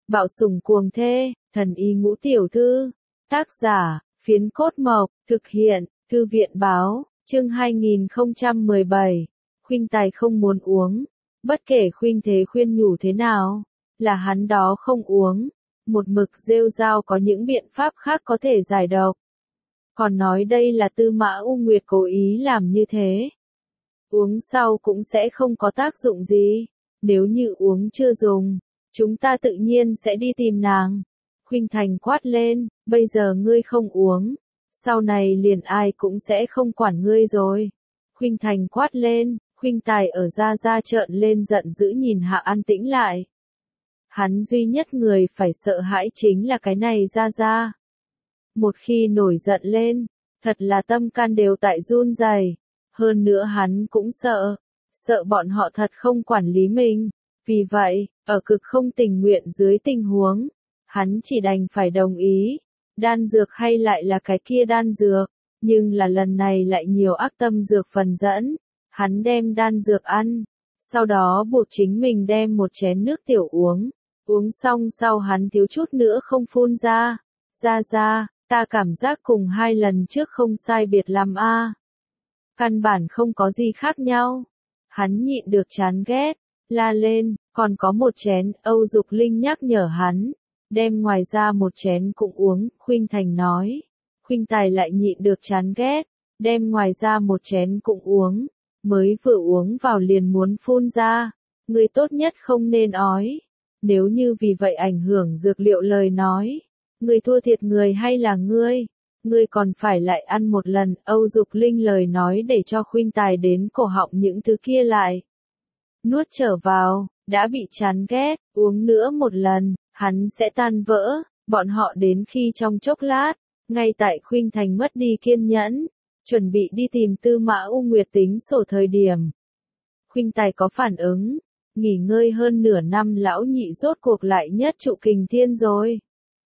Bạo sủng cuồng thê, thần y ngũ tiểu thư. Tác giả, Phiến Cốt Mộc, thực hiện, Thư viện Báo, chương 2017. Khuynh Tài không muốn uống. Bất kể Khuynh Thế khuyên nhủ thế nào, là hắn đó không uống. Một mực rêu rao có những biện pháp khác có thể giải độc. Còn nói đây là Tư Mã U Nguyệt cố ý làm như thế. Uống sau cũng sẽ không có tác dụng gì. Nếu như uống chưa dùng, chúng ta tự nhiên sẽ đi tìm nàng. Khuynh Thành quát lên, bây giờ ngươi không uống, sau này liền ai cũng sẽ không quản ngươi rồi. Khuynh Thành quát lên, Khuynh Tài ở ra trợn lên giận dữ nhìn Hạ An Tĩnh lại. Hắn duy nhất người phải sợ hãi chính là cái này ra. Một khi nổi giận lên, thật là tâm can đều tại run rẩy. Hơn nữa hắn cũng sợ bọn họ thật không quản lý mình. Vì vậy, ở cực không tình nguyện dưới tình huống, hắn chỉ đành phải đồng ý. Đan dược hay lại là cái kia đan dược, nhưng là lần này lại nhiều ác tâm dược phần dẫn. Hắn đem đan dược ăn, sau đó buộc chính mình đem một chén nước tiểu uống. Uống xong sau hắn thiếu chút nữa không phun ra. Ra, ta cảm giác cùng 2 lần trước không sai biệt lắm a. Căn bản không có gì khác nhau. Hắn nhịn được chán ghét, la lên, còn có một chén, Âu Dục Linh nhắc nhở hắn. Đem ngoài ra một chén cũng uống, Khuynh Thành nói. Khuynh Tài lại nhịn được chán ghét, đem ngoài ra một chén cũng uống. Mới vừa uống vào liền muốn phun ra. Ngươi tốt nhất không nên ói. Nếu như vì vậy ảnh hưởng dược liệu lời nói. Ngươi thua thiệt người hay là ngươi? Ngươi còn phải lại ăn một lần. Âu Dục Linh lời nói để cho Khuynh Tài đến cổ họng những thứ kia lại. Nuốt trở vào, đã bị chán ghét, uống nữa một lần, hắn sẽ tan vỡ. Bọn họ đến khi trong chốc lát, ngay tại Khuynh Thành mất đi kiên nhẫn, chuẩn bị đi tìm Tư Mã U Nguyệt tính sổ thời điểm. Khuynh Tài có phản ứng, nghỉ ngơi hơn nửa năm lão nhị rốt cuộc lại nhất trụ kình thiên rồi.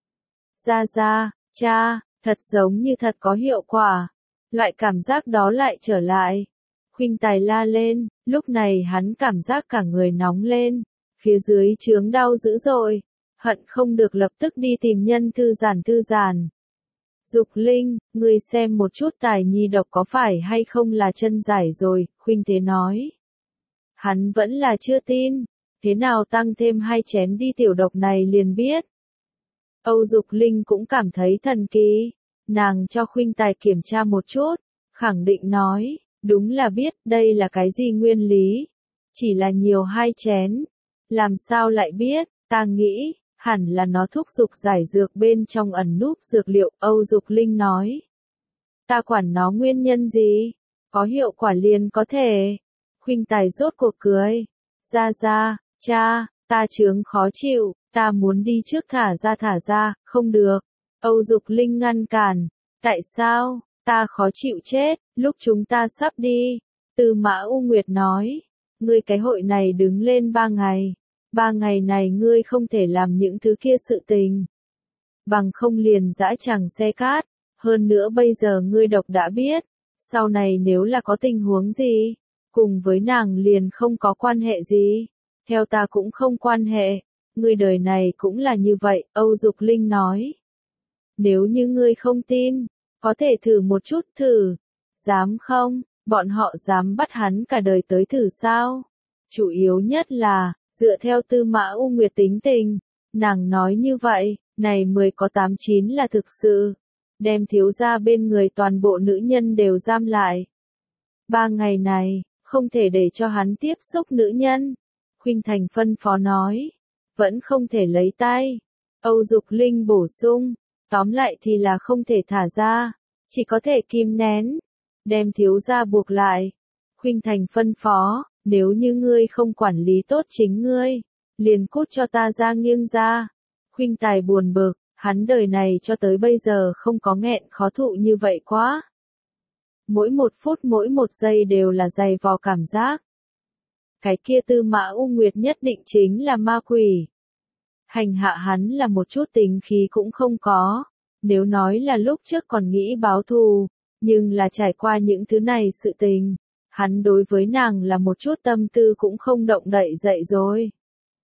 Ra, cha, thật giống như thật có hiệu quả. Loại cảm giác đó lại trở lại. Khuynh Tài la lên, lúc này hắn cảm giác cả người nóng lên, phía dưới chướng đau dữ dội, hận không được lập tức đi tìm nhân thư giản. Dục Linh, ngươi xem một chút Tài nhi độc có phải hay không là chân giải rồi, Khuynh Thế nói. Hắn vẫn là chưa tin, thế nào tăng thêm 2 chén đi tiểu độc này liền biết. Âu Dục Linh cũng cảm thấy thần kỳ, nàng cho Khuynh Tài kiểm tra một chút, khẳng định nói, đúng là biết đây là cái gì nguyên lý, chỉ là nhiều 2 chén, làm sao lại biết, ta nghĩ, hẳn là nó thúc giục giải dược bên trong ẩn núp dược liệu, Âu Dục Linh nói. Ta quản nó nguyên nhân gì, có hiệu quả liền có thể. Khuynh Tài rốt cuộc cười, ra, cha, ta chướng khó chịu, ta muốn đi trước thả ra, không được. Âu Dục Linh ngăn cản, tại sao, ta khó chịu chết, lúc chúng ta sắp đi. Tư Mã U Nguyệt nói, ngươi cái hội này đứng lên 3 ngày. 3 ngày này ngươi không thể làm những thứ kia sự tình. Bằng không liền dãi chẳng xe cát. Hơn nữa bây giờ ngươi độc đã biết. Sau này nếu là có tình huống gì, cùng với nàng liền không có quan hệ gì. Theo ta cũng không quan hệ. Ngươi đời này cũng là như vậy, Âu Dục Linh nói. Nếu như ngươi không tin, có thể thử một chút thử. Dám không? Bọn họ dám bắt hắn cả đời tới thử sao? Chủ yếu nhất là, dựa theo Tư Mã U Nguyệt tính tình, nàng nói như vậy, này 10 có 8 9 là thực sự. Đem thiếu gia bên người toàn bộ nữ nhân đều giam lại. 3 ngày này, không thể để cho hắn tiếp xúc nữ nhân. Khuynh Thành phân phó nói, vẫn không thể lấy tay. Âu Dục Linh bổ sung, tóm lại thì là không thể thả ra, chỉ có thể kìm nén, đem thiếu gia buộc lại. Khuynh Thành phân phó, nếu như ngươi không quản lý tốt chính ngươi, liền cút cho ta ra nghiêng ra. Khuynh Tài buồn bực, hắn đời này cho tới bây giờ không có nghẹn khó thụ như vậy quá. Mỗi 1 phút mỗi 1 giây đều là dày vò cảm giác. Cái kia Tư Mã U Nguyệt nhất định chính là ma quỷ. Hành hạ hắn là một chút tính khí cũng không có. Nếu nói là lúc trước còn nghĩ báo thù, nhưng là trải qua những thứ này sự tình, hắn đối với nàng là một chút tâm tư cũng không động đậy dậy rồi.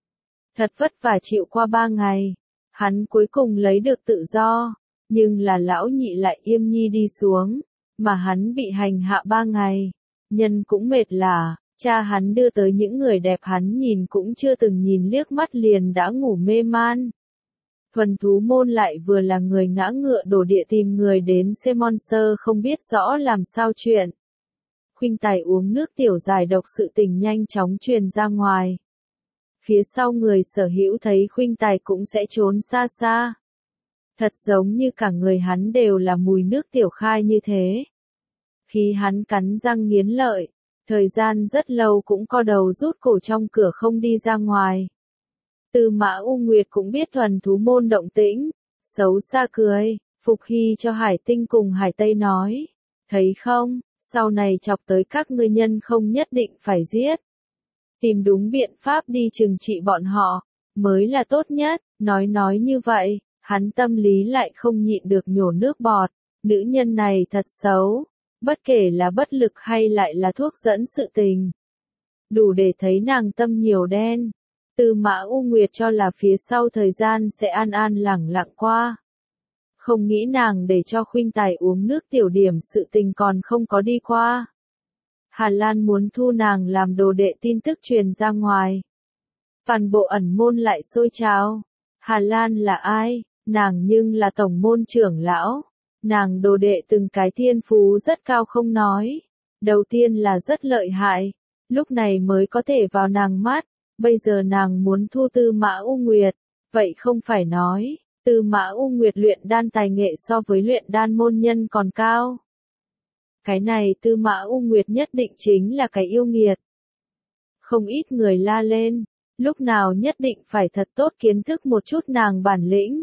Thật vất vả chịu qua 3 ngày, hắn cuối cùng lấy được tự do, nhưng là lão nhị lại yêm nhi đi xuống, mà hắn bị hành hạ 3 ngày, nhân cũng mệt lả, cha hắn đưa tới những người đẹp hắn nhìn cũng chưa từng nhìn liếc mắt liền đã ngủ mê man. Thuần thú môn lại vừa là người ngã ngựa đổ địa tìm người đến xem monster không biết rõ làm sao chuyện. Khuynh Tài uống nước tiểu giải độc sự tình nhanh chóng truyền ra ngoài. Phía sau người sở hữu thấy Khuynh Tài cũng sẽ trốn xa xa. Thật giống như cả người hắn đều là mùi nước tiểu khai như thế. Khi hắn cắn răng nghiến lợi, thời gian rất lâu cũng co đầu rút cổ trong cửa không đi ra ngoài. Tư Mã U Nguyệt cũng biết thuần thú môn động tĩnh, xấu xa cười, Phục Hy cho Hải Tinh cùng Hải Tây nói, thấy không, sau này chọc tới các ngươi nhân không nhất định phải giết. Tìm đúng biện pháp đi trừng trị bọn họ, mới là tốt nhất, nói như vậy, hắn tâm lý lại không nhịn được nhổ nước bọt, nữ nhân này thật xấu, bất kể là bất lực hay lại là thuốc dẫn sự tình. Đủ để thấy nàng tâm nhiều đen. Tư Mã U Nguyệt cho là phía sau thời gian sẽ an an lẳng lặng qua. Không nghĩ nàng để cho Khuynh Tài uống nước tiểu điểm sự tình còn không có đi qua. Hà Lan muốn thu nàng làm đồ đệ tin tức truyền ra ngoài. Toàn bộ ẩn môn lại sôi trào. Hà Lan là ai? Nàng nhưng là tổng môn trưởng lão. Nàng đồ đệ từng cái thiên phú rất cao không nói. Đầu tiên là rất lợi hại. Lúc này mới có thể vào nàng mắt. Bây giờ nàng muốn thu Tư Mã U Nguyệt. Vậy không phải nói. Tư Mã U Nguyệt luyện đan tài nghệ so với luyện đan môn nhân còn cao. Cái này Tư Mã U Nguyệt nhất định chính là cái yêu nghiệt. Không ít người la lên, lúc nào nhất định phải thật tốt kiến thức một chút nàng bản lĩnh.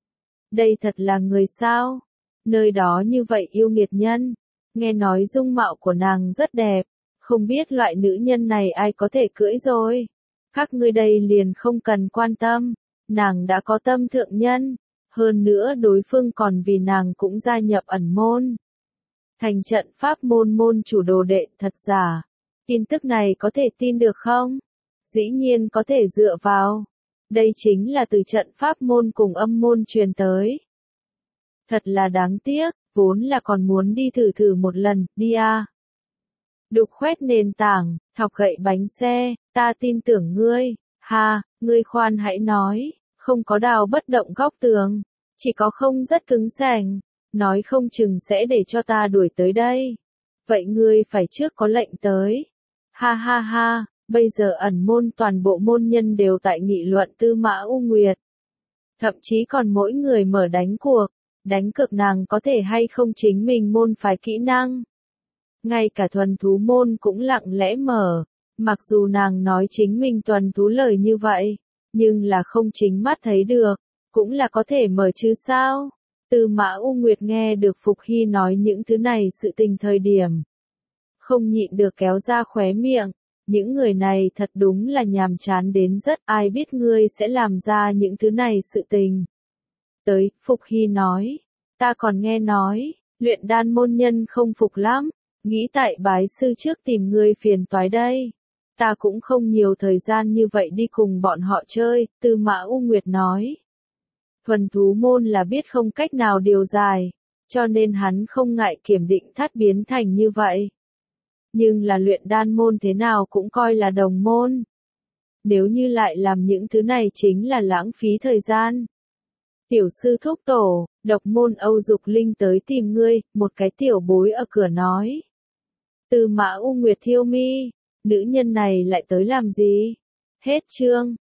Đây thật là người sao? Nơi đó như vậy yêu nghiệt nhân, nghe nói dung mạo của nàng rất đẹp, không biết loại nữ nhân này ai có thể cưỡi rồi. Các ngươi đây liền không cần quan tâm, nàng đã có tâm thượng nhân, hơn nữa đối phương còn vì nàng cũng gia nhập ẩn môn. Thành trận pháp môn môn chủ đồ đệ thật giả. Tin tức này có thể tin được không? Dĩ nhiên có thể dựa vào. Đây chính là từ trận pháp môn cùng âm môn truyền tới. Thật là đáng tiếc, vốn là còn muốn đi thử một lần, đi à. Đục khoét nền tảng, thọc gậy bánh xe, ta tin tưởng ngươi, ha, ngươi khoan hãy nói, không có đào bất động góc tường, chỉ có không rất cứng sành, nói không chừng sẽ để cho ta đuổi tới đây. Vậy ngươi phải trước có lệnh tới. Ha ha ha, bây giờ ẩn môn toàn bộ môn nhân đều tại nghị luận Tư Mã U Nguyệt. Thậm chí còn mỗi người mở đánh cược nàng có thể hay không chính mình môn phái kỹ năng. Ngay cả thuần thú môn cũng lặng lẽ mở, mặc dù nàng nói chính mình thuần thú lời như vậy, nhưng là không chính mắt thấy được, cũng là có thể mở chứ sao. Tư Mã U Nguyệt nghe được Phục Hy nói những thứ này sự tình thời điểm. Không nhịn được kéo ra khóe miệng, những người này thật đúng là nhàm chán đến rất, ai biết ngươi sẽ làm ra những thứ này sự tình. Tới, Phục Hy nói, ta còn nghe nói, luyện đan môn nhân không phục lắm, nghĩ tại bái sư trước tìm ngươi phiền toái đây. Ta cũng không nhiều thời gian như vậy đi cùng bọn họ chơi, Tư Mã U Nguyệt nói. Thuần thú môn là biết không cách nào điều giải, cho nên hắn không ngại kiểm định thắt biến thành như vậy. Nhưng là luyện đan môn thế nào cũng coi là đồng môn. Nếu như lại làm những thứ này chính là lãng phí thời gian. Tiểu sư thúc tổ, độc môn Âu Dục Linh tới tìm ngươi, một cái tiểu bối ở cửa nói. Tư Mã U Nguyệt thiêu mi, nữ nhân này lại tới làm gì? Hết chương.